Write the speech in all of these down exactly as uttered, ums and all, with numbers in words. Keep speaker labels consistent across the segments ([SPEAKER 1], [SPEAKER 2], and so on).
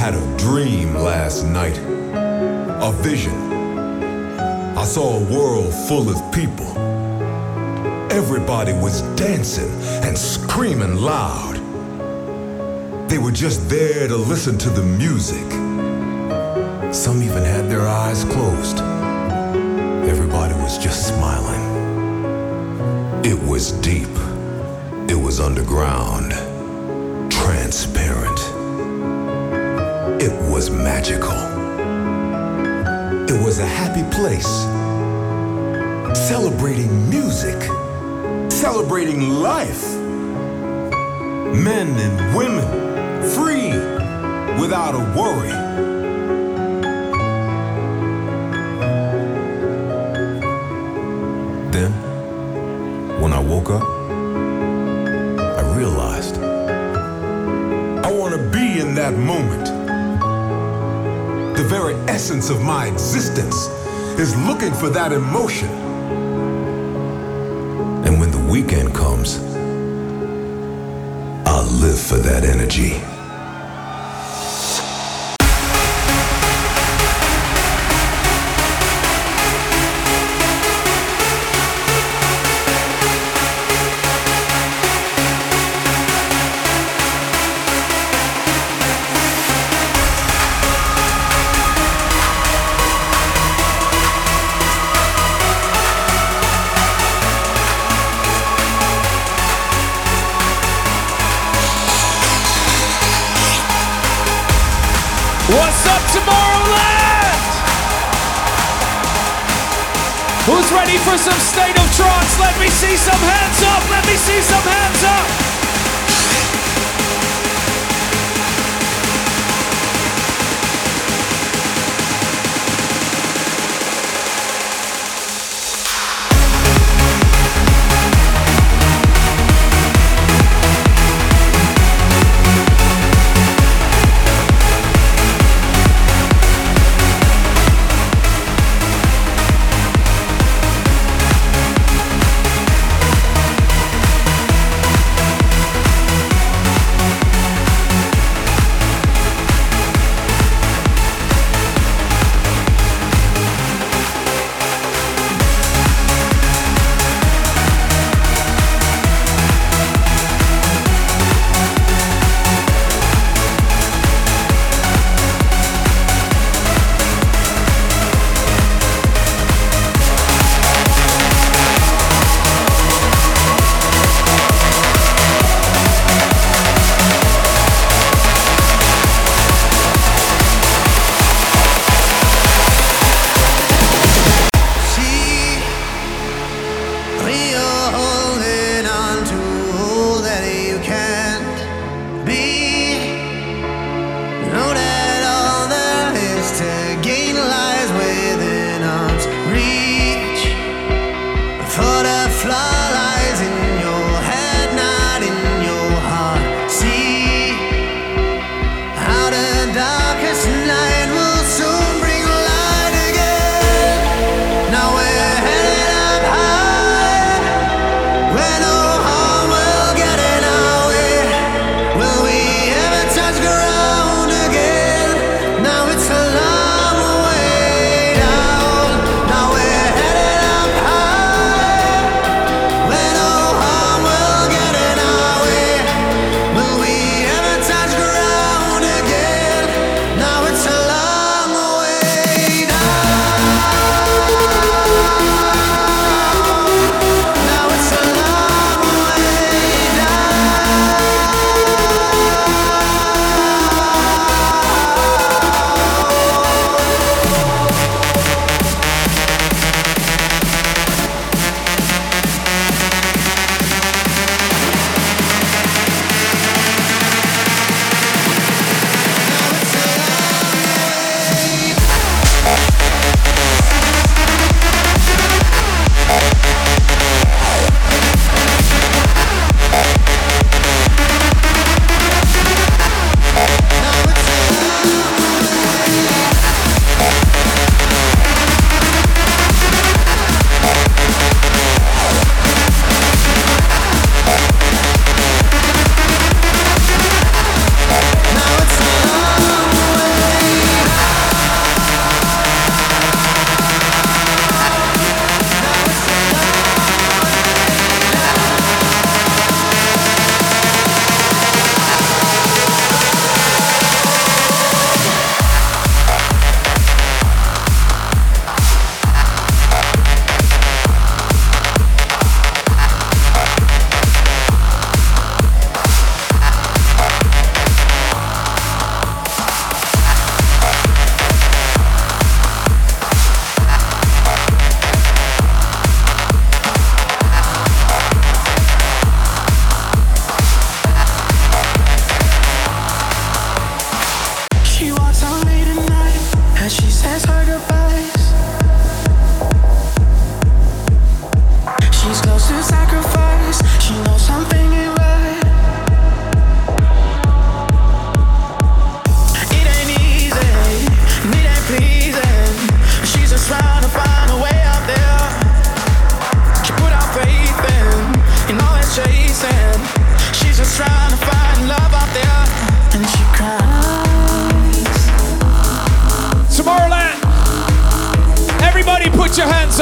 [SPEAKER 1] had a dream last night, a vision. I saw a world full of people. Everybody was dancing and screaming loud. They were just there to listen to the music. Some even had their eyes closed. Everybody was just smiling. It was deep. It was underground. Transparent. It was magical. It was a happy place. Celebrating music. Celebrating life. Men and women, free, without a worry. Then, when I woke up, I realized I want to be in that moment. The very essence of my existence is looking for that emotion. And when the weekend comes, I'll live for that energy.
[SPEAKER 2] What's up, Tomorrowland? Who's ready for some state of trance? Let me see some hands up. Let me see some hands up.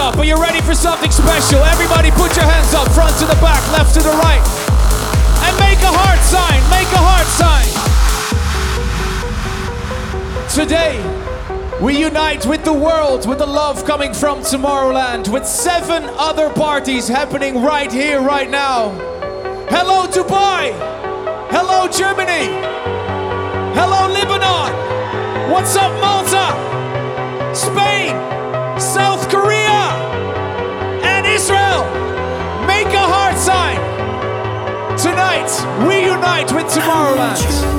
[SPEAKER 2] up. Are you ready for something special? Everybody put your hands up, front to the back, left to the right. And make a heart sign, make a heart sign. Today, we unite with the world, with the love coming from Tomorrowland, with seven other parties happening right here, right now. Hello Dubai, hello Germany, hello Lebanon, what's up Malta, Spain, South Korea, and Israel. Make a heart sign. Tonight, we unite with Tomorrowland.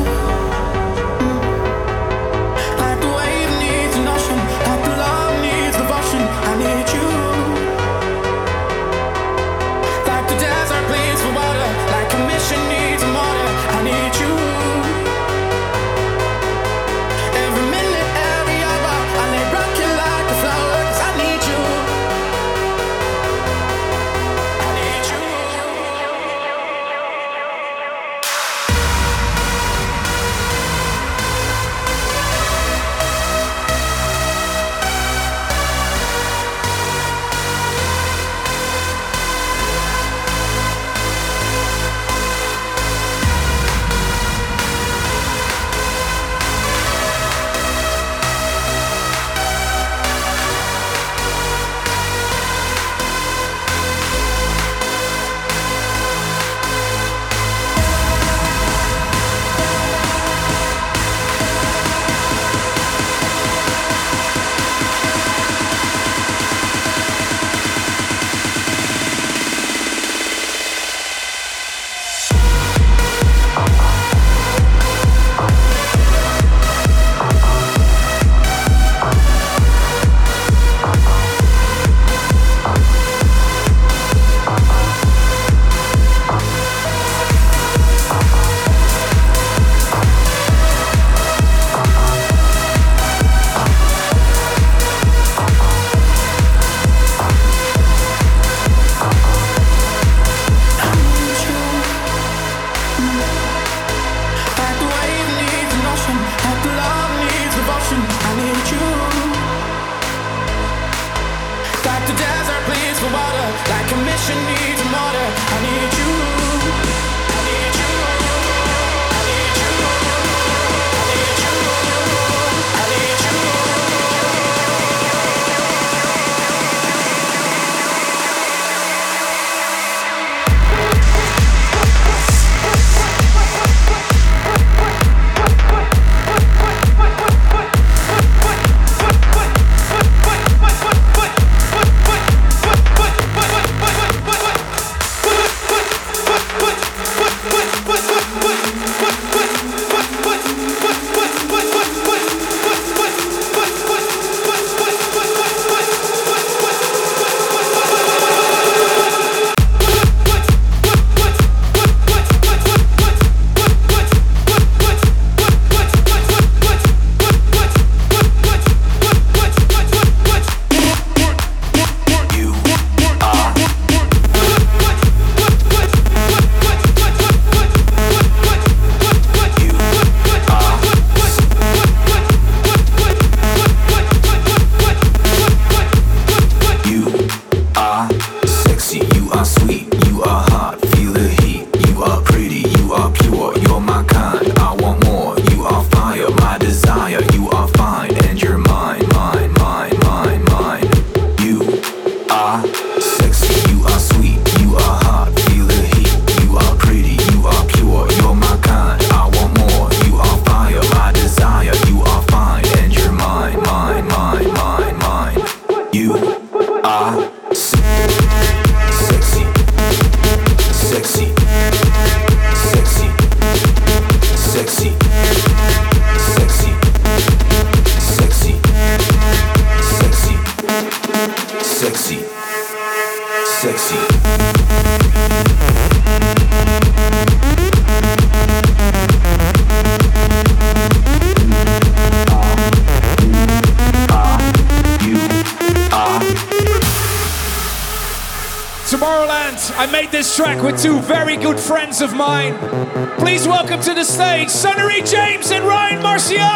[SPEAKER 2] Tomorrowland, I made this track with two very good friends of mine. Please welcome to the stage, Sunnery James and Ryan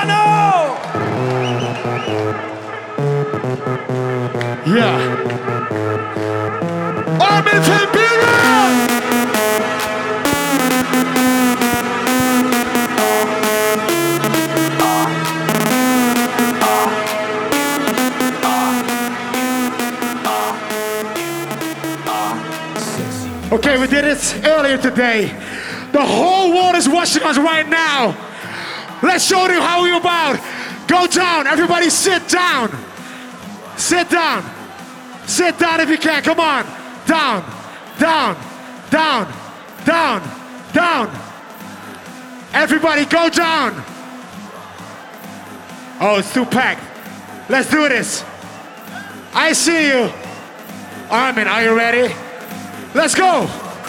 [SPEAKER 2] Marciano!
[SPEAKER 3] Yeah. work today. The whole world is watching us right now. Let's show them how we're about. Go down, everybody sit down. Sit down. Sit down if you can, come on. Down, down, down, down, down. Everybody go down. Oh, it's too packed. Let's do this. I see you. Armin, are you ready? Let's go.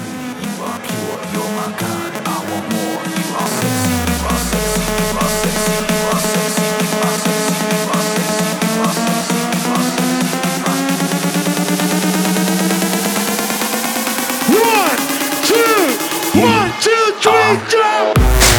[SPEAKER 3] One, two, one, two, three, jump.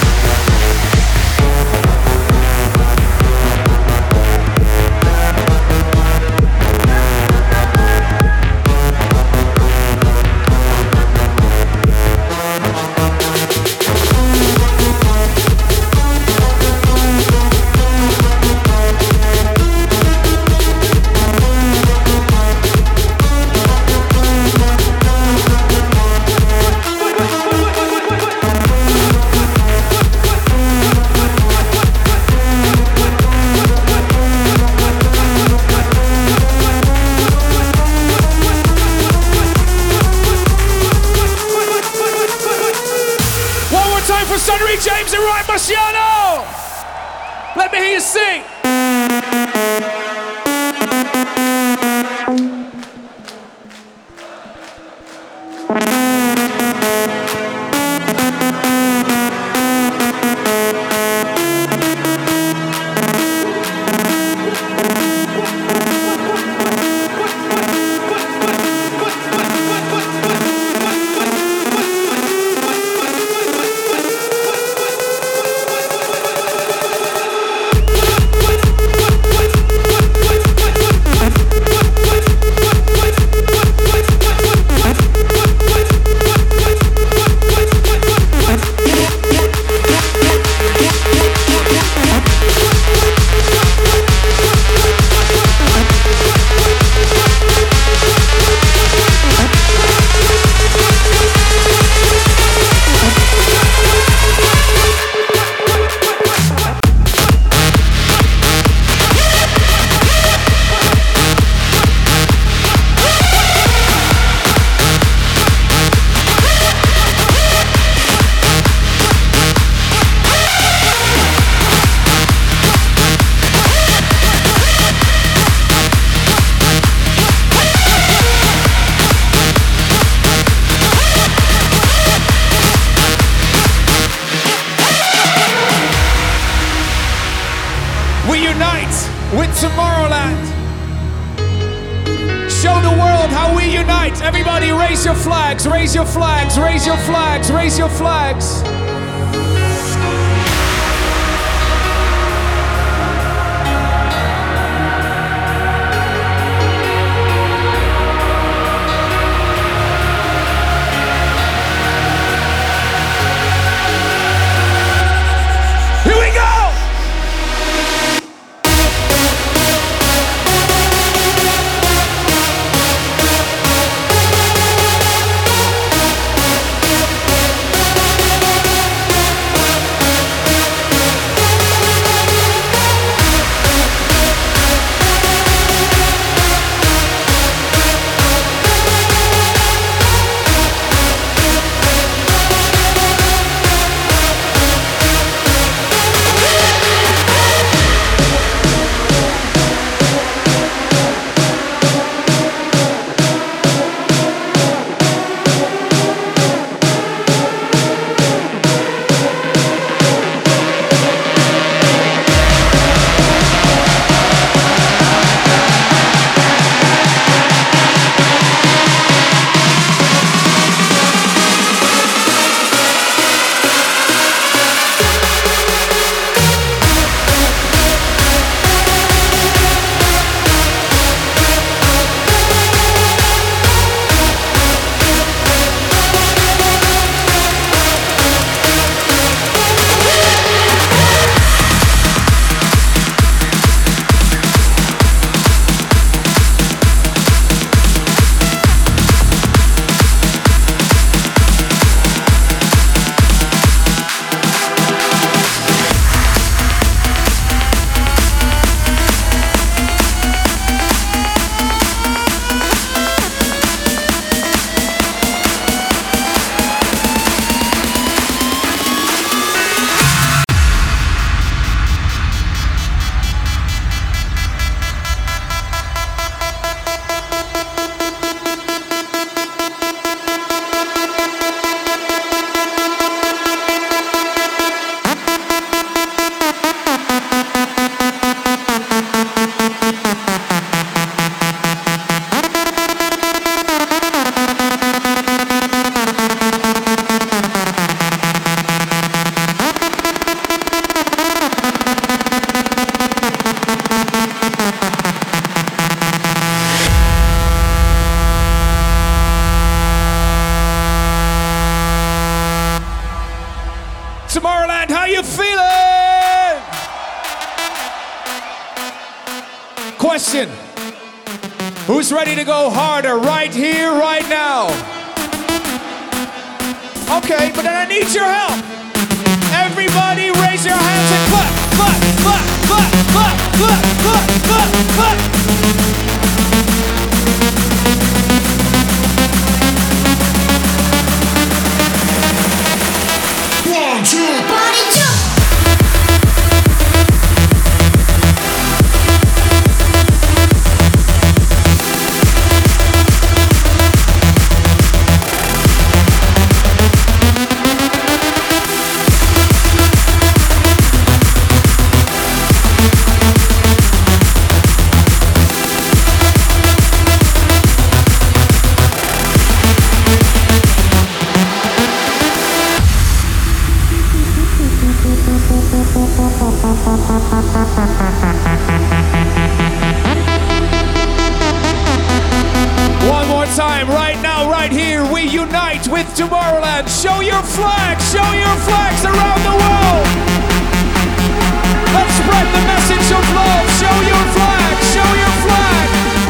[SPEAKER 2] James and Ryan Marciano! Let me hear you sing! With Tomorrowland. Show the world how we unite. Everybody raise your flags, raise your flags, raise your flags, raise your flags. Here we go! Tomorrowland, how you feeling? Question. Who's ready to go harder right here, right now? Okay, but then I need your help. Everybody raise your hands and clap, clap, clap, clap, clap, clap, clap, clap, clap.
[SPEAKER 3] One, two,
[SPEAKER 4] Body jump.
[SPEAKER 2] One more time, right now, right here, we unite with Tomorrowland. Show your flags, show your flags around the world. Let's spread the message of love. Show your flag, show your flag.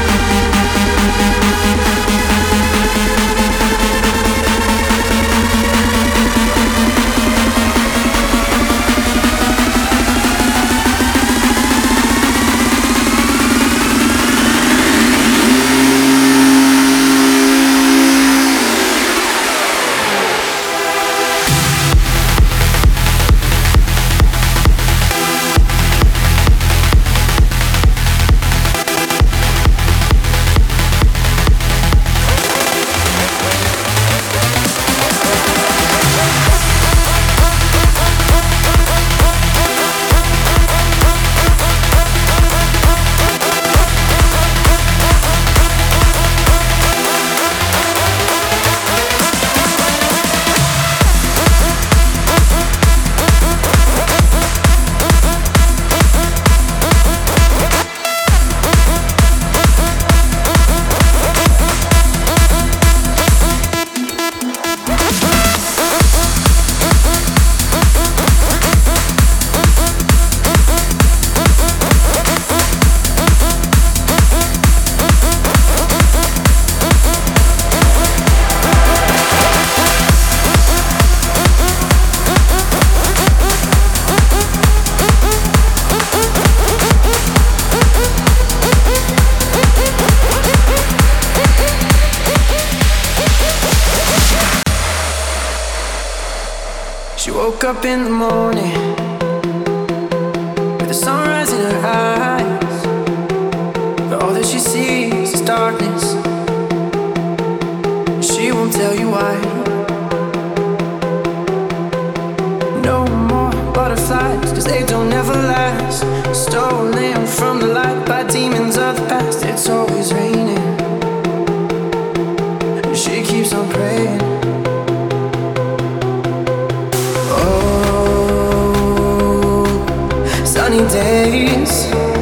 [SPEAKER 5] She woke up in the morning with the sunrise in her eyes, but all that she sees is darkness. She won't tell you why. No more butterflies, cause they don't ever last. Stolen from the light by demons of the past. It's always raining. She keeps on praying. Sunny days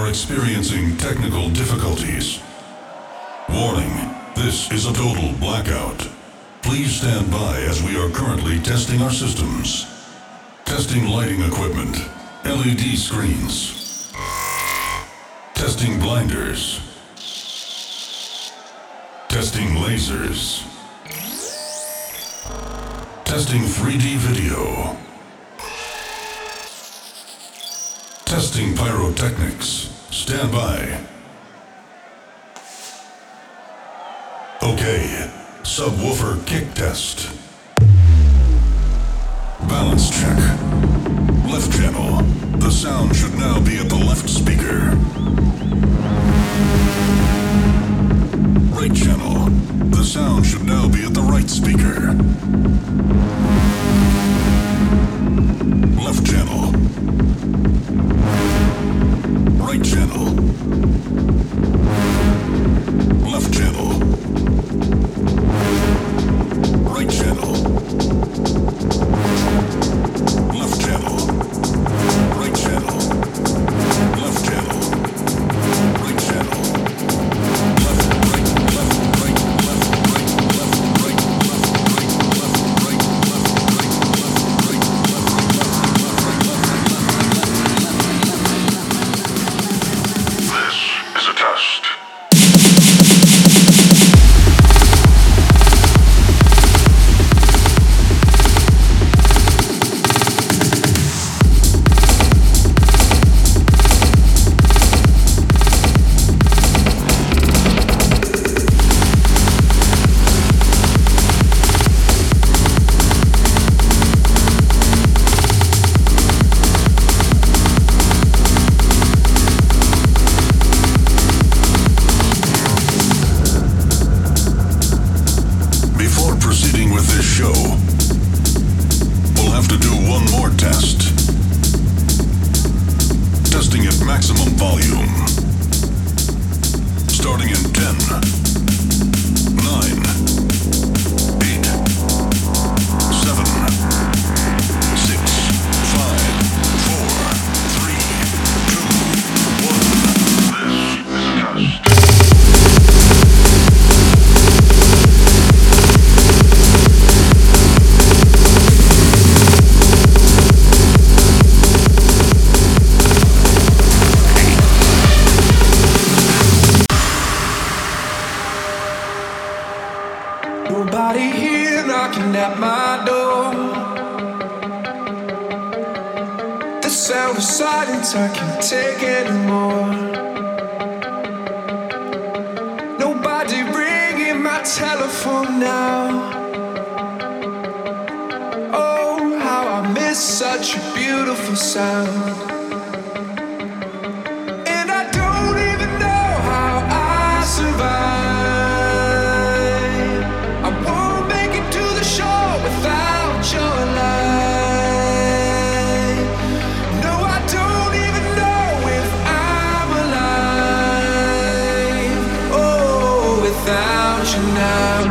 [SPEAKER 4] experiencing technical difficulties. Warning, this is a total blackout. Please stand by as we are currently testing our systems. Testing lighting equipment, L E D screens. Testing blinders. Testing lasers. Testing three D video. Testing pyrotechnics. Stand by. Okay, subwoofer kick test. Balance check. Left channel. The sound should now be at the left speaker. Right channel. The sound should now be at the right speaker. Left channel. Right channel. Left channel. Right channel. Left channel. Right channel. Left channel. Right channel. Left, right, left, right, left, right, left, right, left, right, left, right, left, right, left, right, left, right, left, right, left. This is a test. Before proceeding with this show, we'll have to do one more test. Testing at maximum volume. Starting in ten, nine, eight, seven, six, five, four, three, two, one. This is a test.
[SPEAKER 5] Nobody here knocking at my door. The sound of silence I can't take anymore. Nobody ringing my telephone now. Oh, how I miss such a beautiful sound. And I don't even know how I survive. Without your light, no, I don't even know if I'm alive. Oh, without you now.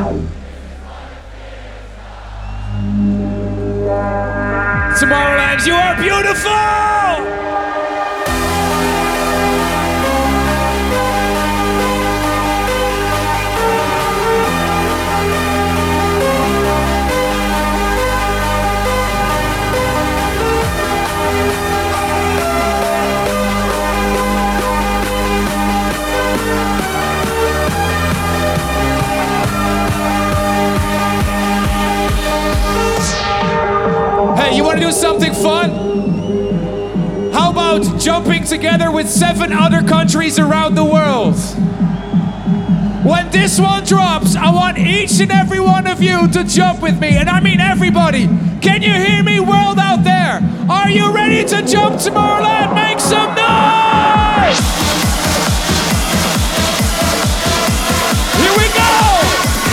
[SPEAKER 2] Tomorrowland, you are beautiful! Hey, you want to do something fun? How about jumping together with seven other countries around the world? When this one drops, I want each and every one of you to jump with me, and I mean everybody. Can you hear me, world out there? Are you ready to jump Tomorrowland? Make some noise! Here we go!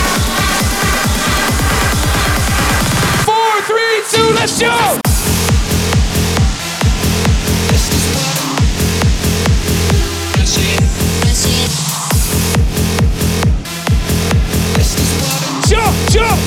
[SPEAKER 2] Four, three, two, let's jump! Jump, jump!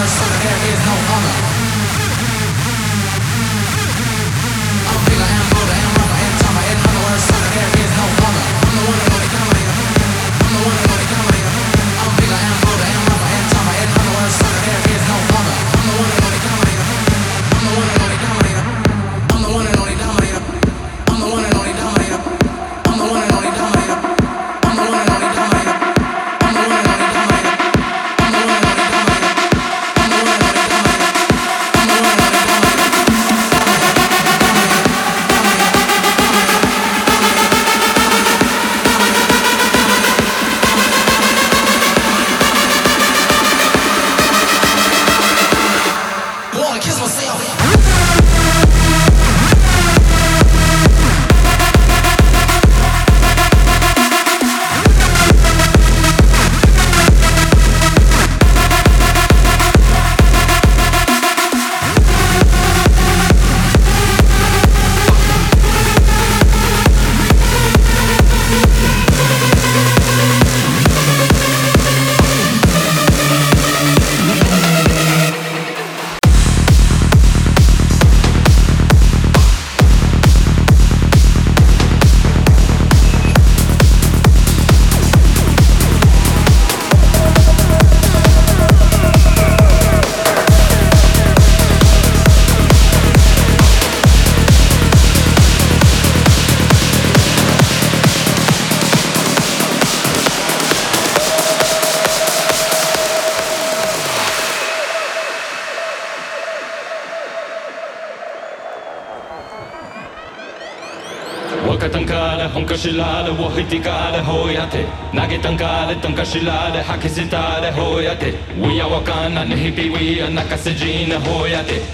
[SPEAKER 6] 若たんから本かしらでを吹いてからほうやって投げたんからとんかしらで吐き捨てたでほうやって We are わかんなね日々 We are 泣かせじなほうやって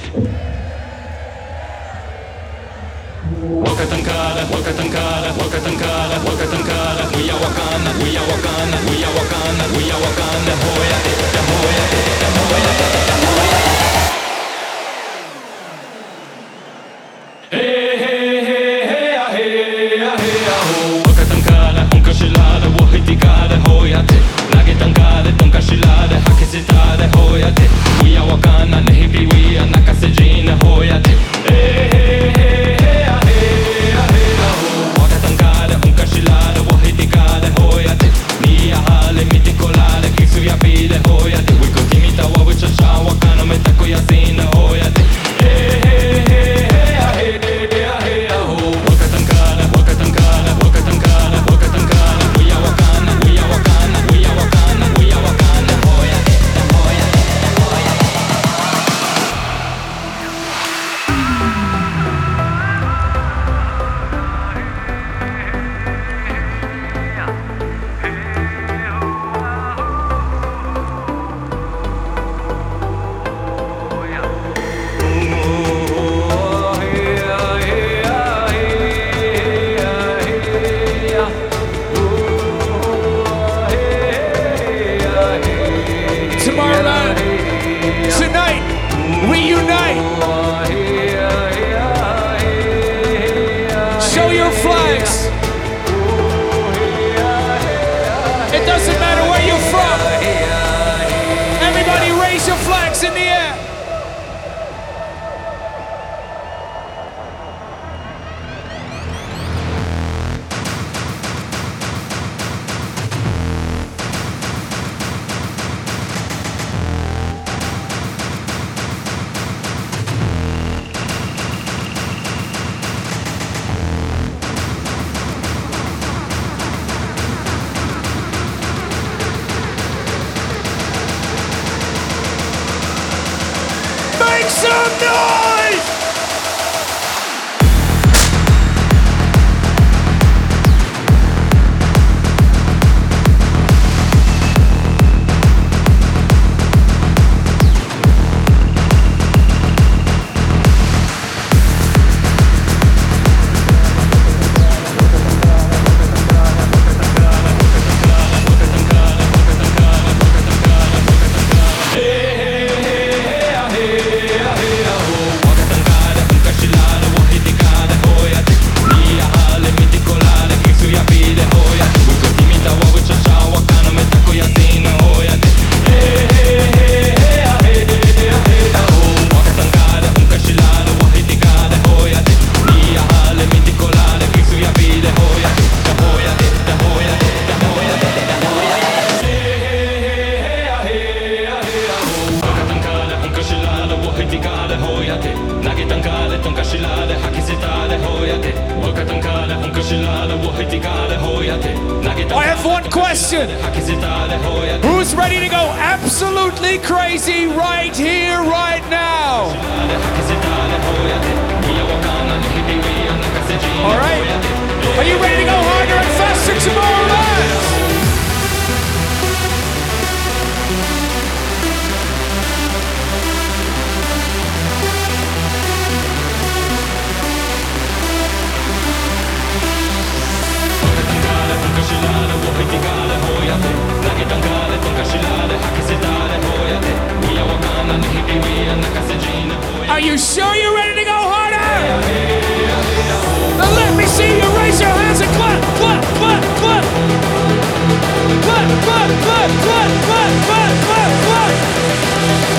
[SPEAKER 6] 若たんから若たんから若たんから若たんから We are わかんな We are わかんな We are わかんな We are わかんなほうやってほうやってほうやってほうやって投げたんかでとんかしらで吐き捨てたでほうやって We are わかんなね日々 We are 泣かせじなほうやってえへへへあへあへあほわかたんかで本かしらでをひてかでほうやってにやはれ見てこられキスやびでほうやって We could give me the what we just shot わかのめたこやせなほうやってえへへへあへあへあほわかたんかでわかたんかでわかたんかでわかたんかで We are わかんな We are わかんな We are わかんな We are わかんなほうやってほうやってほうやって
[SPEAKER 2] Tomorrowland, tonight, we unite. Show your flags. It doesn't matter where you're from. Everybody raise your flags in the air. Make some noise! question. Who's ready to go absolutely crazy right here, right now? All right. Are you ready to go harder and faster Tomorrowland? Are you sure you're ready to go harder? Now let me see you raise your hands and clap, clap, clap, clap. Clap, clap, clap, clap, clap, clap, clap, clap.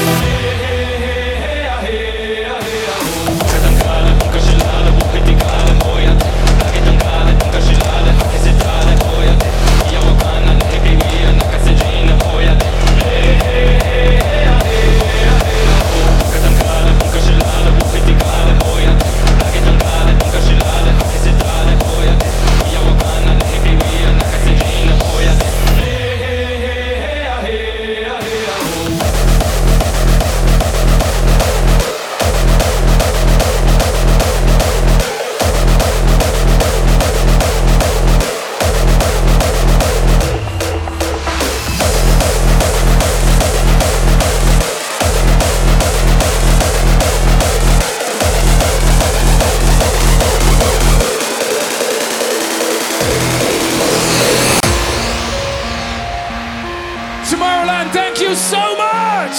[SPEAKER 2] Tomorrowland, thank you so much!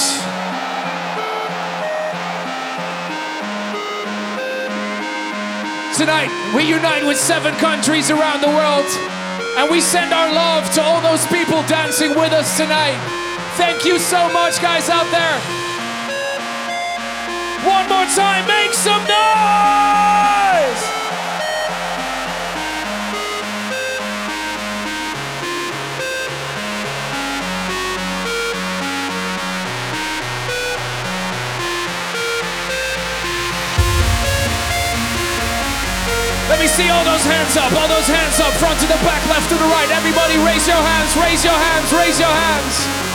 [SPEAKER 2] Tonight, we unite with seven countries around the world, and we send our love to all those people dancing with us tonight. Thank you so much, guys out there. One more time, make some noise! Let me see all those hands up, all those hands up, front to the back, left to the right. Everybody raise your hands, raise your hands, raise your hands.